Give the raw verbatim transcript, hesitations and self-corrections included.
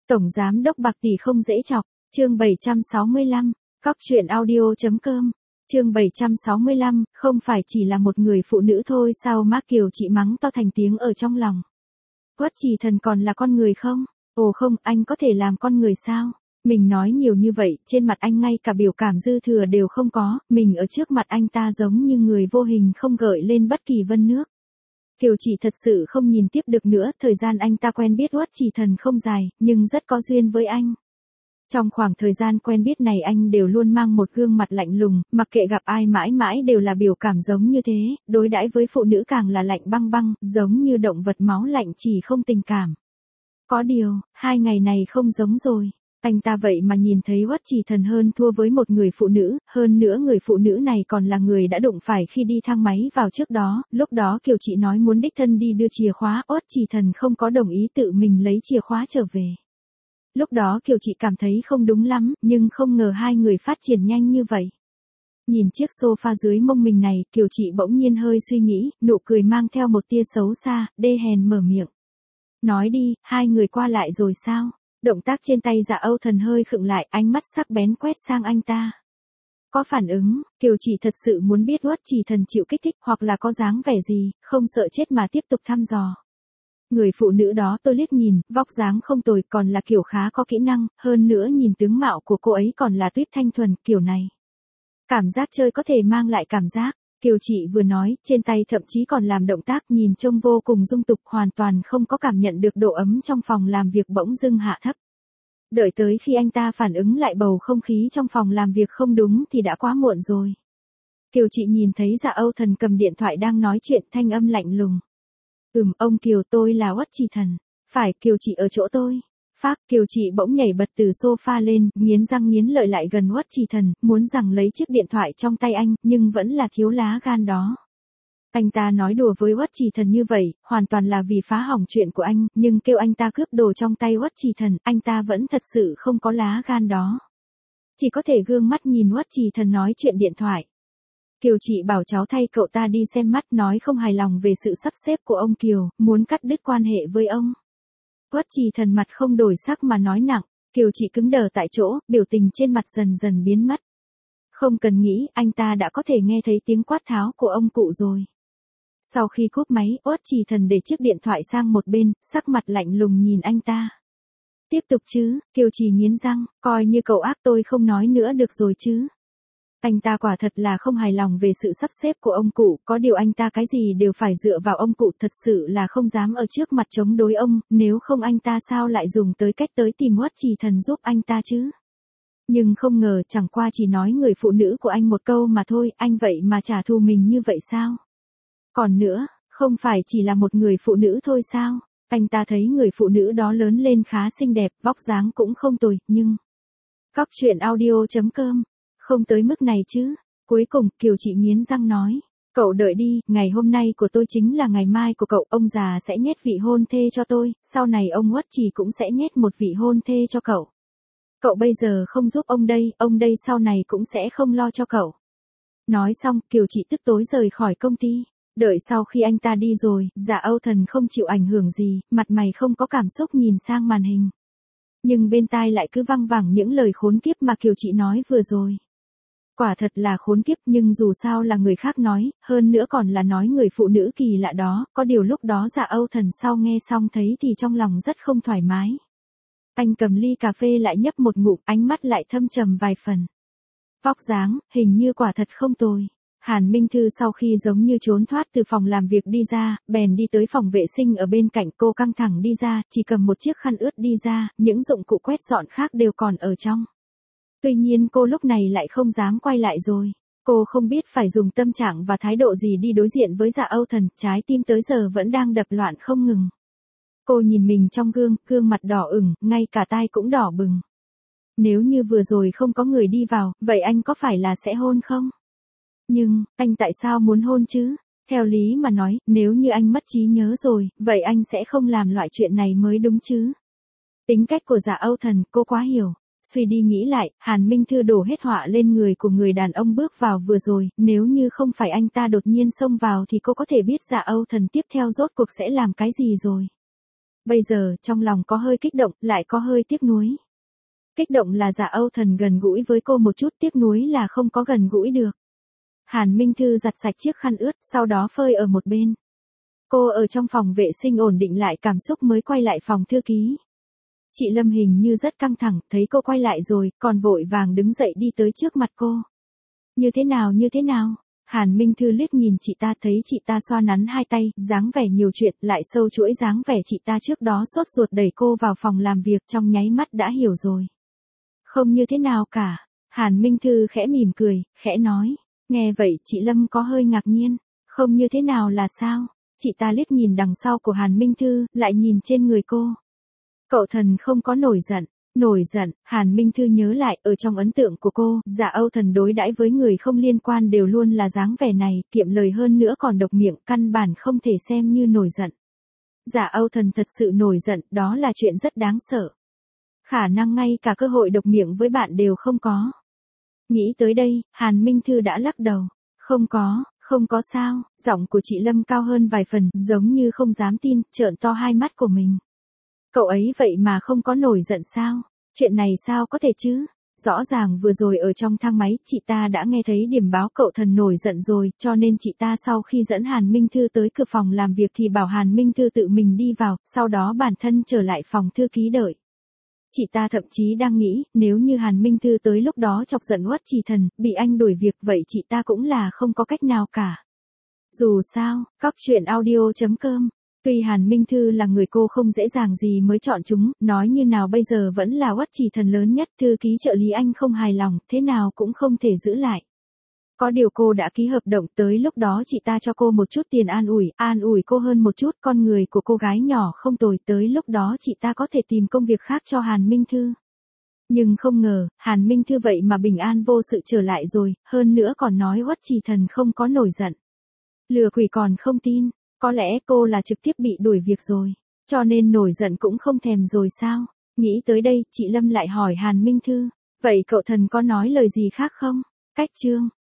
Tổng giám đốc bạc tỷ không dễ chọc, chương bảy trăm sáu mươi lăm, cóc truyện audio.com, chương bảy trăm sáu mươi lăm, không phải chỉ là một người phụ nữ thôi sao má Kiều chị mắng to thành tiếng ở trong lòng. Uất Trì Thần còn là con người không? Ồ không, anh có thể làm con người sao? Mình nói nhiều như vậy, trên mặt anh ngay cả biểu cảm dư thừa đều không có, mình ở trước mặt anh ta giống như người vô hình không gợi lên bất kỳ vân nước. Kiều chị thật sự không nhìn tiếp được nữa, thời gian anh ta quen biết Uất Trì Thần không dài, nhưng rất có duyên với anh. Trong khoảng thời gian quen biết này anh đều luôn mang một gương mặt lạnh lùng, mặc kệ gặp ai mãi mãi đều là biểu cảm giống như thế, đối đãi với phụ nữ càng là lạnh băng băng, giống như động vật máu lạnh chỉ không tình cảm. Có điều, hai ngày này không giống rồi. Anh ta vậy mà nhìn thấy Uất Trì Thần hơn thua với một người phụ nữ, hơn nữa người phụ nữ này còn là người đã đụng phải khi đi thang máy vào trước đó, lúc đó Kiều chị nói muốn đích thân đi đưa chìa khóa, Uất Trì Thần không có đồng ý tự mình lấy chìa khóa trở về. Lúc đó Kiều chị cảm thấy không đúng lắm, nhưng không ngờ hai người phát triển nhanh như vậy. Nhìn chiếc sofa dưới mông mình này, Kiều chị bỗng nhiên hơi suy nghĩ, nụ cười mang theo một tia xấu xa, đê hèn mở miệng. Nói đi, hai người qua lại rồi sao? Động tác trên tay Dạ Âu Thần hơi khựng lại, ánh mắt sắc bén quét sang anh ta. Có phản ứng, Kiều chị thật sự muốn biết Uất Trì Thần chịu kích thích hoặc là có dáng vẻ gì, không sợ chết mà tiếp tục thăm dò. Người phụ nữ đó tôi liếc nhìn, vóc dáng không tồi, còn là kiểu khá có kỹ năng, hơn nữa nhìn tướng mạo của cô ấy còn là tuyết thanh thuần, kiểu này. Cảm giác chơi có thể mang lại cảm giác. Kiều chị vừa nói, trên tay thậm chí còn làm động tác nhìn trông vô cùng dung tục, hoàn toàn không có cảm nhận được độ ấm trong phòng làm việc bỗng dưng hạ thấp. Đợi tới khi anh ta phản ứng lại bầu không khí trong phòng làm việc không đúng thì đã quá muộn rồi. Kiều chị nhìn thấy Dạ Âu Thần cầm điện thoại đang nói chuyện, thanh âm lạnh lùng. Ừm, ông Kiều, tôi là Uất Trì Thần. Phải, Kiều chị ở chỗ tôi. Phác, Kiều chị bỗng nhảy bật từ sofa lên, nghiến răng nghiến lợi lại gần Uất Trì Thần, muốn rằng lấy chiếc điện thoại trong tay anh, nhưng vẫn là thiếu lá gan đó. Anh ta nói đùa với Uất Trì Thần như vậy, hoàn toàn là vì phá hỏng chuyện của anh, nhưng kêu anh ta cướp đồ trong tay Uất Trì Thần, anh ta vẫn thật sự không có lá gan đó. Chỉ có thể gương mắt nhìn Uất Trì Thần nói chuyện điện thoại. Kiều chị bảo cháu thay cậu ta đi xem mắt, nói không hài lòng về sự sắp xếp của ông Kiều, muốn cắt đứt quan hệ với ông. Uất Trì Thần mặt không đổi sắc mà nói nặng, Kiều chị cứng đờ tại chỗ, biểu tình trên mặt dần dần biến mất. Không cần nghĩ, anh ta đã có thể nghe thấy tiếng quát tháo của ông cụ rồi. Sau khi cúp máy, Uất Trì Thần để chiếc điện thoại sang một bên, sắc mặt lạnh lùng nhìn anh ta. Tiếp tục chứ, Kiều chị nghiến răng, coi như cậu ác tôi không nói nữa được rồi chứ. Anh ta quả thật là không hài lòng về sự sắp xếp của ông cụ, có điều anh ta cái gì đều phải dựa vào ông cụ, thật sự là không dám ở trước mặt chống đối ông, nếu không anh ta sao lại dùng tới cách tới tìm Uất Trì Thần giúp anh ta chứ. Nhưng không ngờ chẳng qua chỉ nói người phụ nữ của anh một câu mà thôi, anh vậy mà trả thù mình như vậy sao? Còn nữa, không phải chỉ là một người phụ nữ thôi sao? Anh ta thấy người phụ nữ đó lớn lên khá xinh đẹp, vóc dáng cũng không tồi, nhưng... Cóc truyện audio.com, không tới mức này chứ. Cuối cùng, Kiều chị nghiến răng nói. Cậu đợi đi, ngày hôm nay của tôi chính là ngày mai của cậu, ông già sẽ nhét vị hôn thê cho tôi, sau này ông Uất Trì cũng sẽ nhét một vị hôn thê cho cậu. Cậu bây giờ không giúp ông đây, ông đây sau này cũng sẽ không lo cho cậu. Nói xong, Kiều chị tức tối rời khỏi công ty. Đợi sau khi anh ta đi rồi, Dạ Âu Thần không chịu ảnh hưởng gì, mặt mày không có cảm xúc nhìn sang màn hình. Nhưng bên tai lại cứ văng vẳng những lời khốn kiếp mà Kiều chị nói vừa rồi. Quả thật là khốn kiếp, nhưng dù sao là người khác nói, hơn nữa còn là nói người phụ nữ kỳ lạ đó, có điều lúc đó Dạ Âu Thần sau nghe xong thấy thì trong lòng rất không thoải mái. Anh cầm ly cà phê lại nhấp một ngụm, ánh mắt lại thâm trầm vài phần. Vóc dáng, hình như quả thật không tồi. Hàn Minh Thư sau khi giống như trốn thoát từ phòng làm việc đi ra, bèn đi tới phòng vệ sinh ở bên cạnh, cô căng thẳng đi ra, chỉ cầm một chiếc khăn ướt đi ra, những dụng cụ quét dọn khác đều còn ở trong. Tuy nhiên cô lúc này lại không dám quay lại rồi. Cô không biết phải dùng tâm trạng và thái độ gì đi đối diện với Dạ Âu Thần, trái tim tới giờ vẫn đang đập loạn không ngừng. Cô nhìn mình trong gương, gương mặt đỏ ửng, ngay cả tai cũng đỏ bừng. Nếu như vừa rồi không có người đi vào, vậy anh có phải là sẽ hôn không? Nhưng, anh tại sao muốn hôn chứ? Theo lý mà nói, nếu như anh mất trí nhớ rồi, vậy anh sẽ không làm loại chuyện này mới đúng chứ? Tính cách của Dạ Âu Thần, cô quá hiểu. Suy đi nghĩ lại, Hàn Minh Thư đổ hết họa lên người của người đàn ông bước vào vừa rồi, nếu như không phải anh ta đột nhiên xông vào thì cô có thể biết Dạ Âu Thần tiếp theo rốt cuộc sẽ làm cái gì rồi. Bây giờ, trong lòng có hơi kích động, lại có hơi tiếc nuối. Kích động là Dạ Âu Thần gần gũi với cô một chút, tiếc nuối là không có gần gũi được. Hàn Minh Thư giặt sạch chiếc khăn ướt, sau đó phơi ở một bên. Cô ở trong phòng vệ sinh ổn định lại cảm xúc mới quay lại phòng thư ký. Chị Lâm hình như rất căng thẳng, thấy cô quay lại rồi, còn vội vàng đứng dậy đi tới trước mặt cô. Như thế nào như thế nào? Hàn Minh Thư liếc nhìn chị ta, thấy chị ta xoa nắn hai tay, dáng vẻ nhiều chuyện, lại sâu chuỗi dáng vẻ chị ta trước đó sốt ruột đẩy cô vào phòng làm việc, trong nháy mắt đã hiểu rồi. Không như thế nào cả. Hàn Minh Thư khẽ mỉm cười, khẽ nói. Nghe vậy chị Lâm có hơi ngạc nhiên. Không như thế nào là sao? Chị ta liếc nhìn đằng sau của Hàn Minh Thư, lại nhìn trên người cô. Cậu Thần không có nổi giận. Nổi giận, Hàn Minh Thư nhớ lại, ở trong ấn tượng của cô, Dạ Âu Thần đối đãi với người không liên quan đều luôn là dáng vẻ này, kiệm lời hơn nữa còn độc miệng, căn bản không thể xem như nổi giận. Dạ Âu Thần thật sự nổi giận, đó là chuyện rất đáng sợ. Khả năng ngay cả cơ hội độc miệng với bạn đều không có. Nghĩ tới đây, Hàn Minh Thư đã lắc đầu. Không có, không có sao, giọng của chị Lâm cao hơn vài phần, giống như không dám tin, trợn to hai mắt của mình. Cậu ấy vậy mà không có nổi giận sao? Chuyện này sao có thể chứ? Rõ ràng vừa rồi ở trong thang máy, chị ta đã nghe thấy điểm báo cậu Thần nổi giận rồi, cho nên chị ta sau khi dẫn Hàn Minh Thư tới cửa phòng làm việc thì bảo Hàn Minh Thư tự mình đi vào, sau đó bản thân trở lại phòng thư ký đợi. Chị ta thậm chí đang nghĩ, nếu như Hàn Minh Thư tới lúc đó chọc giận Uất Trì Thần, bị anh đuổi việc, vậy chị ta cũng là không có cách nào cả. Dù sao, cóc truyện audio chấm com. Tuy Hàn Minh Thư là người cô không dễ dàng gì mới chọn chúng, nói như nào bây giờ vẫn là Uất Trì Thần lớn nhất, thư ký trợ lý anh không hài lòng, thế nào cũng không thể giữ lại. Có điều cô đã ký hợp đồng, tới lúc đó chị ta cho cô một chút tiền an ủi, an ủi cô hơn một chút, con người của cô gái nhỏ không tồi, tới lúc đó chị ta có thể tìm công việc khác cho Hàn Minh Thư. Nhưng không ngờ, Hàn Minh Thư vậy mà bình an vô sự trở lại rồi, hơn nữa còn nói Uất Trì Thần không có nổi giận. Lừa quỷ còn không tin. Có lẽ cô là trực tiếp bị đuổi việc rồi, cho nên nổi giận cũng không thèm rồi sao? Nghĩ tới đây, chị Lâm lại hỏi Hàn Minh Thư, vậy cậu Thần có nói lời gì khác không? Cách chương